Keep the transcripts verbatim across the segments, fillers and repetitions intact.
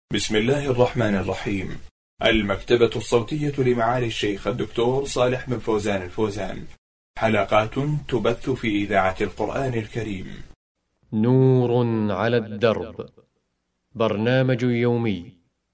بسم الله الرحمن الرحيم. المكتبة الصوتية لمعالي الشيخ الدكتور صالح بن فوزان الفوزان، حلقات تبث في إذاعة القرآن الكريم. نور على الدرب، برنامج يومي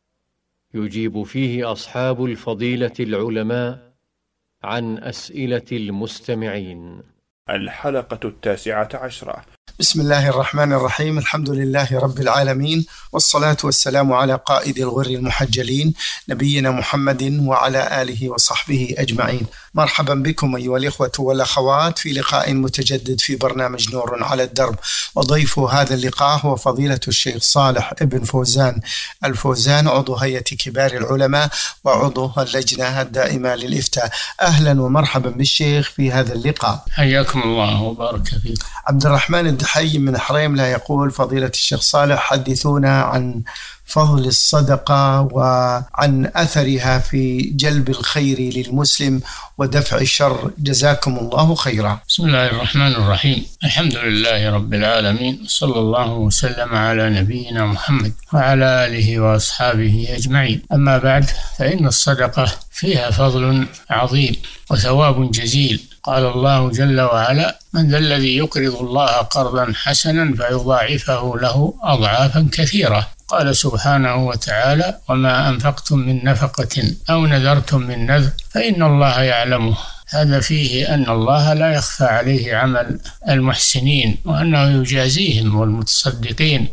يجيب فيه أصحاب الفضيلة العلماء عن أسئلة المستمعين. الحلقة التاسعة عشرة. بسم الله الرحمن الرحيم. الحمد لله رب العالمين، والصلاة والسلام على قائد الغر المحجلين نبينا محمد وعلى آله وصحبه أجمعين. مرحبا بكم أيها الإخوة والأخوات في لقاء متجدد في برنامج نور على الدرب، وضيف هذا اللقاء هو فضيلة الشيخ صالح بن فوزان الفوزان، عضو هيئة كبار العلماء وعضو اللجنة الدائمة للإفتاء. أهلا ومرحبا بالشيخ في هذا اللقاء. حياكم الله وبارك فيك. عبد الرحمن الدحي من حريم لا يقول: فضيلة الشيخ صالح، حدثونا عن فضل الصدقة وعن أثرها في جلب الخير للمسلم ودفع الشر، جزاكم الله خيرا. بسم الله الرحمن الرحيم. الحمد لله رب العالمين، صلى الله وسلم على نبينا محمد وعلى آله وأصحابه أجمعين. أما بعد، فإن الصدقة فيها فضل عظيم وثواب جزيل. قال الله جل وعلا: من ذا الذي يقرض الله قرضا حسنا فيضاعفه له أضعافا كثيرة. قال سبحانه وتعالى: وما أنفقتم من نفقة أو نذرتم من نذر فإن الله يعلمه. هذا فيه أن الله لا يخفى عليه عمل المحسنين، وأنه يجازيهم والمتصدقين،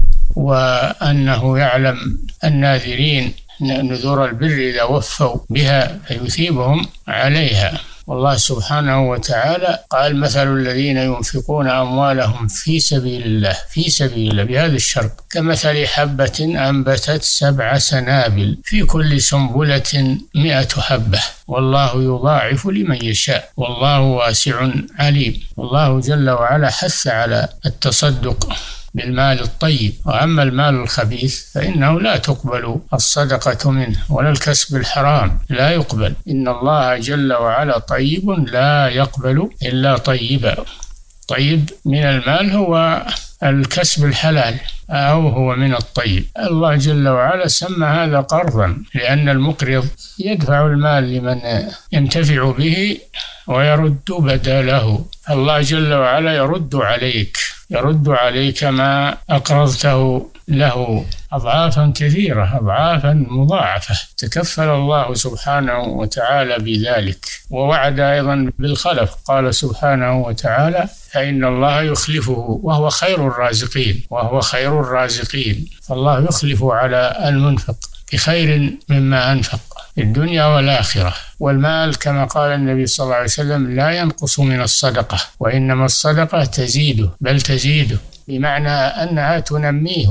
وأنه يعلم الناذرين نذور البر إذا وفوا بها فيثيبهم عليها. والله سبحانه وتعالى قال: مثل الذين ينفقون أموالهم في سبيل الله في سبيل الله بهذا الشرط كمثل حبة أنبتت سبع سنابل في كل سنبلة مئة حبة والله يضاعف لمن يشاء والله واسع عليم. والله جل وعلا حث على التصدق بالمال الطيب، وأما المال الخبيث فإنه لا تقبل الصدقة منه ولا الكسب الحرام لا يقبل. إن الله جل وعلا طيب لا يقبل إلا طيبا. طيب من المال هو الكسب الحلال أو هو من الطيب. الله جل وعلا سمى هذا قرضا، لأن المقرض يدفع المال لمن ينتفع به ويرد بدله. الله جل وعلا يرد عليك يرد عليك ما أقرضته له أضعافا كثيرة، أضعافا مضاعفة. تكفل الله سبحانه وتعالى بذلك، ووعد أيضا بالخلف. قال سبحانه وتعالى: فإن الله يخلفه وهو خير الرازقين وهو خير الرازقين. فالله يخلف على المنفق بخير مما أنفق في الدنيا والآخرة. والمال كما قال النبي صلى الله عليه وسلم لا ينقص من الصدقة، وإنما الصدقة تزيده بل تزيده، بمعنى أنها تنميه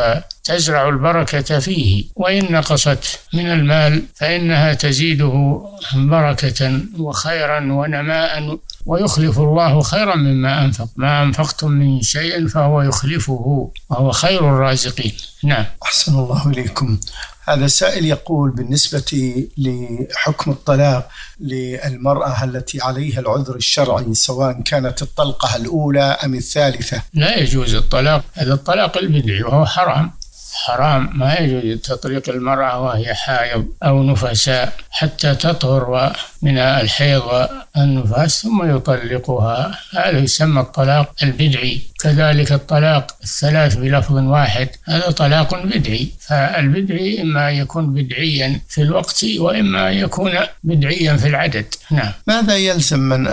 وتزرع البركة فيه، وإن نقصت من المال فإنها تزيده بركة وخيرا ونماء، ويخلف الله خيرا مما أنفق. ما أنفقتم من شيء فهو يخلفه وهو خير الرازقين. نعم. أحسن الله إليكم. هذا سائل يقول: بالنسبة لحكم الطلاق للمرأة التي عليها العذر الشرعي، سواء كانت الطلقة الأولى أم الثالثة. لا يجوز الطلاق، هذا الطلاق البدعي وهو حرام حرام. ما يجوز تطليق المرأة وهي حائض أو نفساء حتى تطهر من الحيض والنفاس ثم يطلقها. هذا يسمى الطلاق البدعي. كذلك الطلاق الثلاث بلفظ واحد، هذا طلاق بدعي. فالبدعي إما يكون بدعيا في الوقت وإما يكون بدعيا في العدد. نعم. ماذا يلزم من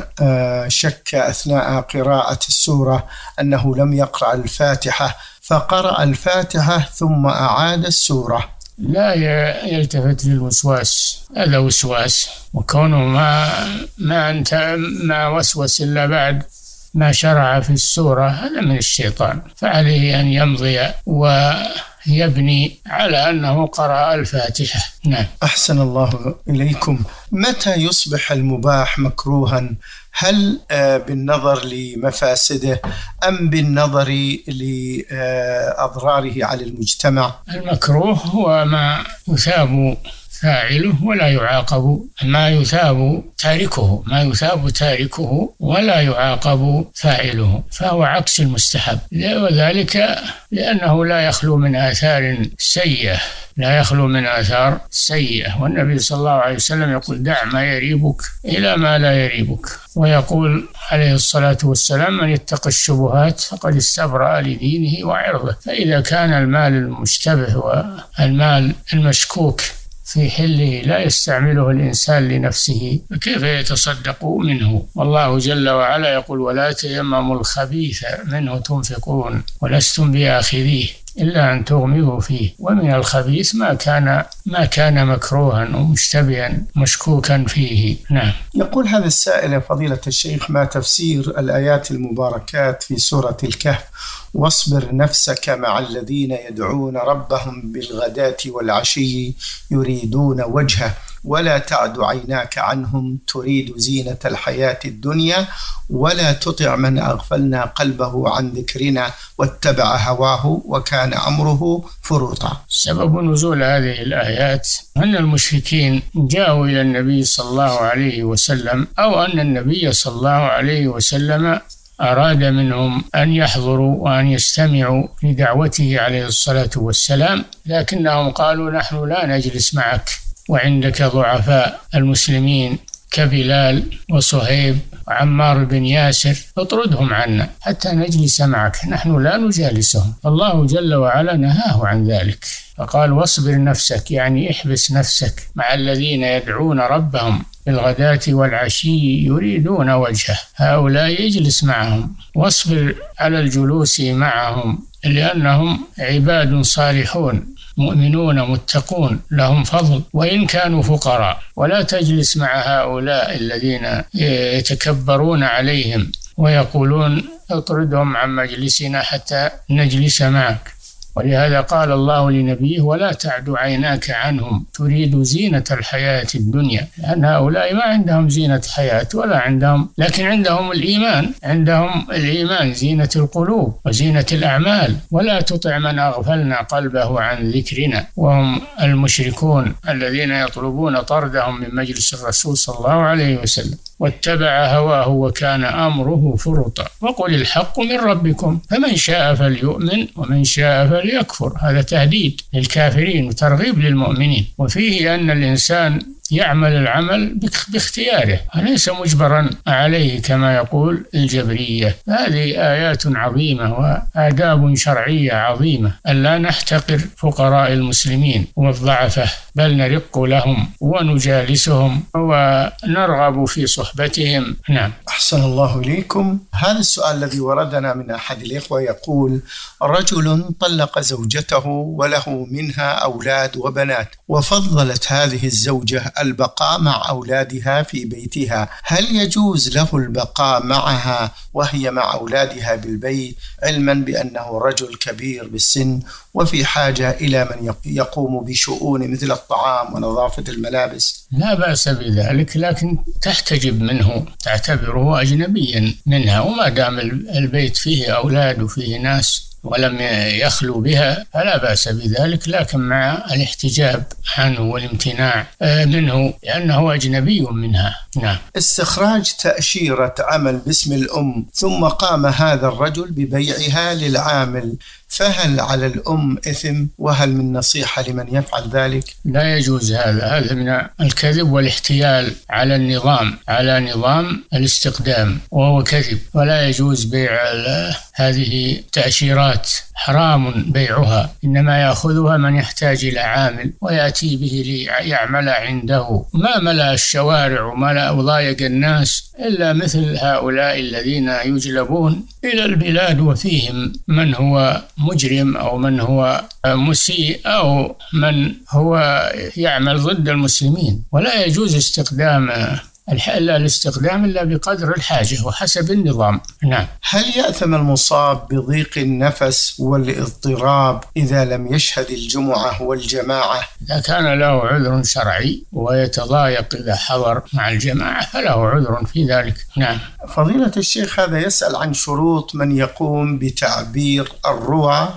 شك أثناء قراءة السورة أنه لم يقرأ الفاتحة فقرأ الفاتحة ثم أعاد السورة؟ لا يلتفت للوسواس، هذا وسواس، وكونه ما ما أنت ما وسوس إلا بعد ما شرع في السورة، هذا من الشيطان. فعليه أن يمضي ويبني على أنه قرأ الفاتحة. نعم. أحسن الله إليكم. متى يصبح المباح مكروها؟ هل بالنظر لمفاسده أم بالنظر لأضراره على المجتمع؟ المكروه هو ما يثاب فاعله ولا يعاقب ما يثاب تاركه ما يثاب تاركه ولا يعاقب فاعله، فهو عكس المستحب، وذلك لأنه لا يخلو من آثار سيئة لا يخلو من آثار سيئة. والنبي صلى الله عليه وسلم يقول: دع ما يريبك إلى ما لا يريبك. ويقول عليه الصلاة والسلام: من يتق الشبهات فقد استبرأ لدينه وعرضه. فإذا كان المال المشتبه والمال المشكوك في حله لا يستعمله الإنسان لنفسه، فكيف يتصدق منه؟ والله جل وعلا يقول: ولا تيمموا الخبيث منه تنفقون ولستم بآخذيه إلا أن تغمضوا فيه. ومن الخبيث ما كان ما كان مكروها ومشتبها مشكوكا فيه. نعم. يقول هذا السائل: يا فضيلة الشيخ، ما تفسير الآيات المباركات في سورة الكهف: واصبر نفسك مع الذين يدعون ربهم بالغداة والعشي يريدون وجهه ولا تعد عيناك عنهم تريد زينة الحياة الدنيا ولا تطع من أغفلنا قلبه عن ذكرنا واتبع هواه وكان أمره فرطا. سبب نزول هذه الآيات أن المشركين جاءوا إلى النبي صلى الله عليه وسلم، أو أن النبي صلى الله عليه وسلم أراد منهم أن يحضروا وأن يستمعوا لدعوته عليه الصلاة والسلام، لكنهم قالوا: نحن لا نجلس معك وعندك ضعفاء المسلمين كبلال وصهيب وعمار بن ياسر، اطردهم عنا حتى نجلس معك، نحن لا نجالسهم. الله جل وعلا نهاه عن ذلك، فقال: واصبر نفسك، يعني احبس نفسك مع الذين يدعون ربهم بالغداة والعشي يريدون وجهه، هؤلاء يجلس معهم، واصبر على الجلوس معهم لأنهم عباد صالحون مؤمنون متقون لهم فضل وإن كانوا فقراء، ولا تجلس مع هؤلاء الذين يتكبرون عليهم ويقولون: اطردهم عن مجلسنا حتى نجلس معك. ولهذا قال الله لنبيه: ولا تعد عيناك عنهم تريد زينة الحياة الدنيا، لأن هؤلاء ما عندهم زينة حياة ولا عندهم، لكن عندهم الإيمان عندهم الإيمان زينة القلوب وزينة الأعمال. ولا تطع من أغفلنا قلبه عن ذكرنا، وهم المشركون الذين يطلبون طردهم من مجلس الرسول صلى الله عليه وسلم. واتبع هواه وكان أمره فرطا. وقل الحق من ربكم فمن شاء فليؤمن ومن شاء فليكفر. هذا تهديد للكافرين وترغيب للمؤمنين، وفيه أن الإنسان يعمل العمل باختياره وليس مجبرا عليه كما يقول الجبرية. هذه آيات عظيمة وآداب شرعية عظيمة، ألا نحتقر فقراء المسلمين والضعفة، بل نرق لهم ونجالسهم ونرغب في صحبتهم. نعم. أحسن الله إليكم. هذا السؤال الذي وردنا من أحد الإخوة يقول: رجل طلق زوجته وله منها أولاد وبنات، وفضلت هذه الزوجة البقاء مع أولادها في بيتها، هل يجوز له البقاء معها وهي مع أولادها بالبيت، علما بأنه رجل كبير بالسن وفي حاجة إلى من يقوم بشؤون مثل الطعام ونظافة الملابس؟ لا بأس بذلك، لكن تحتجب منه، تعتبره أجنبيا منها، وما دام البيت فيه أولاد وفيه ناس ولم يخلو بها فلا بأس بذلك، لكن مع الاحتجاب عنه والامتناع منه لأنه أجنبي منها. نعم. استخراج تأشيرة عمل باسم الأم ثم قام هذا الرجل ببيعها للعامل، فهل على الأم إثم؟ وهل من نصيحة لمن يفعل ذلك؟ لا يجوز هذا، هذا من الكذب والاحتيال على النظام، على نظام الاستقدام، وهو كذب، ولا يجوز بيع هذه تأشيرات، حرام بيعها، إنما يأخذها من يحتاج إلى عامل ويأتي به ليعمل عنده. ما ملأ الشوارع وملأ وضايق الناس إلا مثل هؤلاء الذين يجلبون إلى البلاد وفيهم من هو مجرم أو من هو مسيء أو من هو يعمل ضد المسلمين، ولا يجوز استخدام إلا الاستخدام إلا بقدر الحاجة وحسب النظام. نعم. هل يأثم المصاب بضيق النفس والاضطراب إذا لم يشهد الجمعة والجماعة؟ إذا كان له عذر شرعي ويتضايق إذا حضر مع الجماعة فله عذر في ذلك. نعم. فضيلة الشيخ، هذا يسأل عن شروط من يقوم بتعبير الرؤى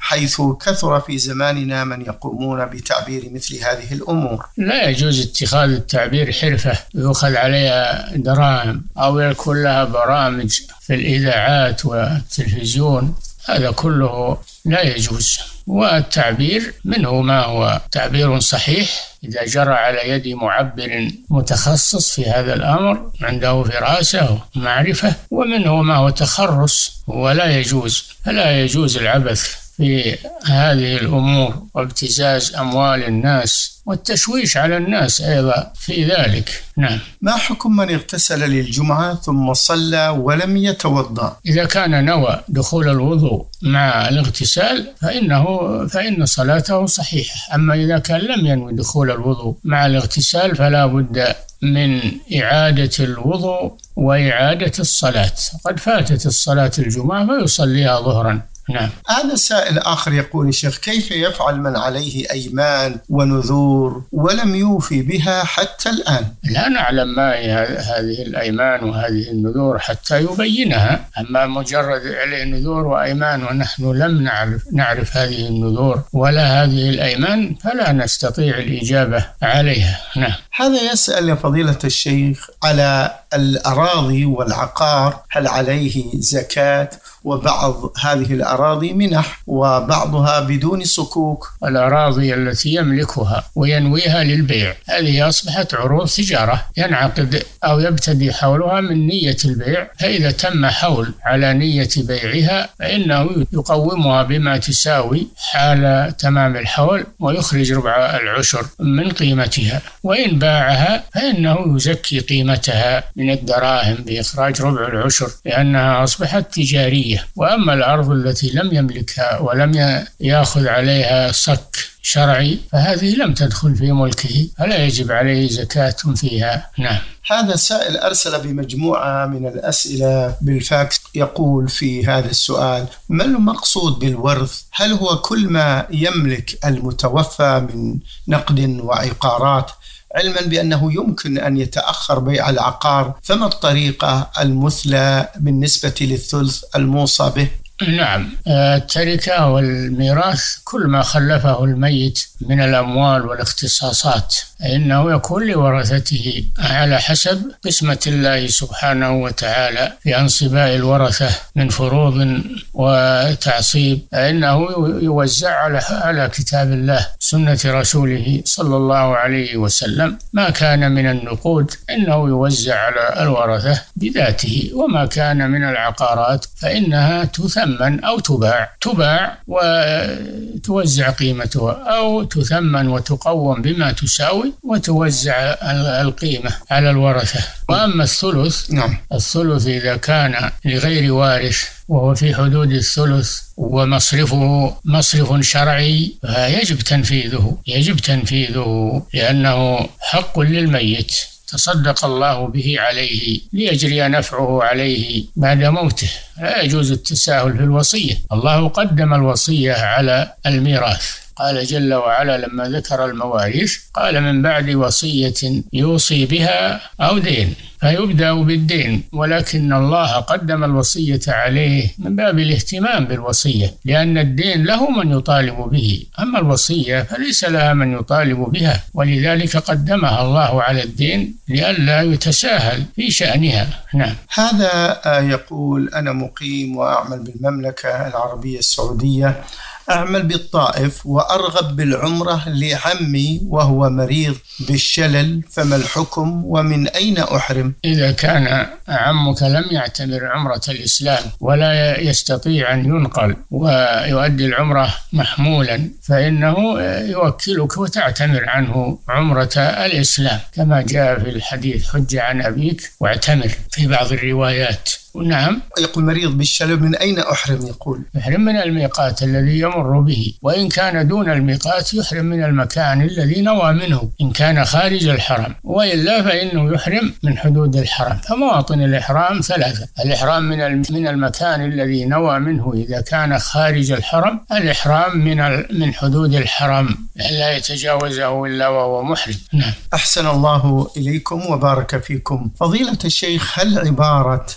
حيث كثر في زماننا من يقومون بتعبير مثل هذه الأمور؟ لا يجوز اتخاذ التعبير حرفة يؤخذ عليها دراهم أو يكون لها برامج في الإذاعات والتلفزيون، هذا كله لا يجوز. والتعبير منه ما هو تعبير صحيح إذا جرى على يد معبر متخصص في هذا الأمر عنده فراسة ومعرفة، ومنه ما هو تخرص ولا يجوز. فلا يجوز العبث في هذه الأمور وابتزاز أموال الناس والتشويش على الناس أيضا في ذلك. نعم. ما حكم من اغتسل للجمعة ثم صلى ولم يتوضأ؟ إذا كان نوى دخول الوضوء مع الاغتسال فإنه فإن صلاته صحيحة. أما إذا كان لم ينوي دخول الوضوء مع الاغتسال فلا بد من إعادة الوضوء وإعادة الصلاة. قد فاتت الصلاة الجمعة فيصليها ظهرا. نعم. هذا سائل آخر يقول: الشيخ، كيف يفعل من عليه أيمان ونذور ولم يوفي بها حتى الآن؟ لا نعلم ما هي هذه الأيمان وهذه النذور حتى يبينها. أما مجرد عليه نذور وأيمان ونحن لم نعرف, نعرف هذه النذور ولا هذه الأيمان فلا نستطيع الإجابة عليها. نعم. هذا يسأل يا فضيلة الشيخ على الأراضي والعقار، هل عليه زكاة؟ وبعض هذه الأراضي منح وبعضها بدون صكوك. الأراضي التي يملكها وينويها للبيع هذه أصبحت عروض تجارة ينعقد أو يبتدي حولها من نية البيع، فإذا تم حول على نية بيعها فإنه يقومها بما تساوي حال تمام الحول ويخرج ربع العشر من قيمتها، وإن باعها فإنه يزكي قيمتها من الدراهم بإخراج ربع العشر لأنها أصبحت تجارية. وأما الأرض التي لم يملكها ولم يأخذ عليها صك شرعي فهذه لم تدخل في ملكه فلا يجب عليه زكاة فيها. نعم. هذا السائل أرسل بمجموعة من الأسئلة بالفاكس، يقول في هذا السؤال: ما المقصود بالورث؟ هل هو كل ما يملك المتوفى من نقد وعقارات، علما بأنه يمكن أن يتأخر بيع العقار، فما الطريقة المثلى بالنسبة للثلث الموصى به؟ نعم. التركة والميراث كل ما خلفه الميت من الأموال والاختصاصات إنه يكون لورثته على حسب قسمة الله سبحانه وتعالى في أنصباء الورثة من فروض وتعصيب، إنه يوزع على كتاب الله سنة رسوله صلى الله عليه وسلم. ما كان من النقود إنه يوزع على الورثة بذاته، وما كان من العقارات فإنها تثمن أو تباع تباع وتوزع قيمتها، أو تثمن وتقوم بما تساوي وتوزع القيمة على الورثة. وأما الثلث، نعم، الثلث إذا كان لغير وارث وهو في حدود الثلث ومصرفه مصرف شرعي فيجب تنفيذه يجب تنفيذه لأنه حق للميت تصدق الله به عليه ليجري نفعه عليه بعد موته. لا يجوز التساهل في الوصية. الله قدم الوصية على الميراث، قال جل وعلا لما ذكر المواريث قال: من بعد وصية يوصي بها أو دين، فيبدأ بالدين، ولكن الله قدم الوصية عليه من باب الاهتمام بالوصية، لأن الدين له من يطالب به، أما الوصية فليس لها من يطالب بها، ولذلك قدمها الله على الدين لئلا يتساهل في شأنها. نعم. هذا يقول: أنا مقيم وأعمل بالمملكة العربية السعودية، أعمل بالطائف وأرغب بالعمرة لعمي وهو مريض بالشلل، فما الحكم ومن أين أحرم؟ إذا كان عمك لم يعتمر عمرة الإسلام ولا يستطيع أن ينقل ويؤدي العمرة محمولا فإنه يوكلك وتعتمر عنه عمرة الإسلام كما جاء في الحديث: حج عن أبيك واعتمر في بعض الروايات. نعم. يقول: مريض بالشلل، من أين أحرم؟ يقول: يحرم من الميقات الذي يمر به، وإن كان دون الميقات يحرم من المكان الذي نوى منه إن كان خارج الحرم، وإلا فإنه يحرم من حدود الحرم. فمواطن الإحرام ثلاثة: الإحرام من من المكان الذي نوى منه إذا كان خارج الحرم، الإحرام من من حدود الحرم لا يتجاوزه إلا وهو محرم. نعم. أحسن الله إليكم وبارك فيكم. فضيلة الشيخ، هل عبارة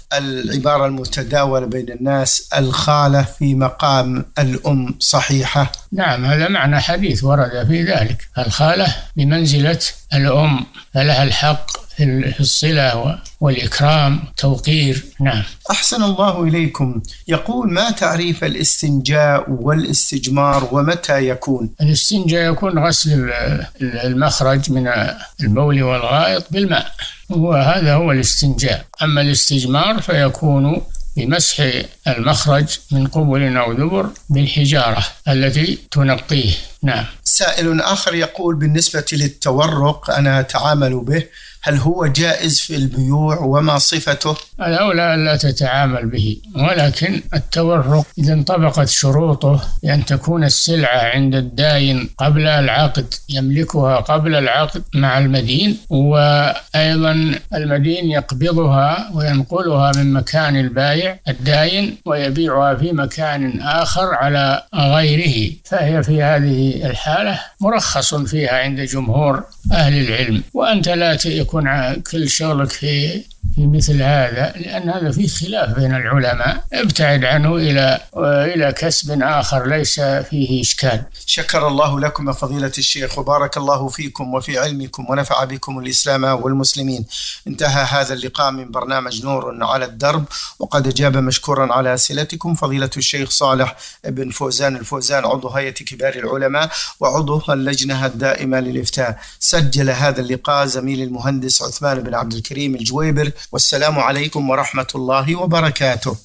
العبارة المتداولة بين الناس الخالة في مقام الأم صحيحة؟ نعم، هذا معنى حديث ورد في ذلك. الخالة بمنزلة الأم، فلها الحق في الصلة والإكرام والتوقير. نعم. أحسن الله إليكم. يقول: ما تعريف الاستنجاء والاستجمار ومتى يكون؟ الاستنجاء يكون غسل المخرج من البول والغائط بالماء، وهذا هو الاستنجاء. أما الاستجمار فيكون بمسح المخرج من قبل أو دبر بالحجارة التي تنقيه. نعم. سائل آخر يقول: بالنسبة للتورق أنا أتعامل به، هل هو جائز في البيوع وما صفته؟ الأولى لا تتعامل به، ولكن التورق إذا انطبقت شروطه بأن تكون السلعة عند الداين قبل العقد، يملكها قبل العقد مع المدين، وأيضا المدين يقبضها وينقلها من مكان البائع الداين ويبيعها في مكان آخر على غيره، فهي في هذه الحالة مرخص فيها عند جمهور أهل العلم. وأنت لا يكون كل شغلك في في مثل هذا، لأن هذا فيه خلاف بين العلماء، ابتعد عنه إلى إلى كسب آخر ليس فيه إشكال. شكر الله لكم فضيلة الشيخ، وبارك الله فيكم وفي علمكم، ونفع بكم الإسلام والمسلمين. انتهى هذا اللقاء من برنامج نور على الدرب، وقد أجاب مشكورا على أسئلتكم فضيلة الشيخ صالح بن فوزان الفوزان، عضو هيئة كبار العلماء وعضو اللجنة الدائمة للإفتاء. سجل هذا اللقاء زميل المهندس عثمان بن عبد الكريم الجويبر. والسلام عليكم ورحمة الله وبركاته.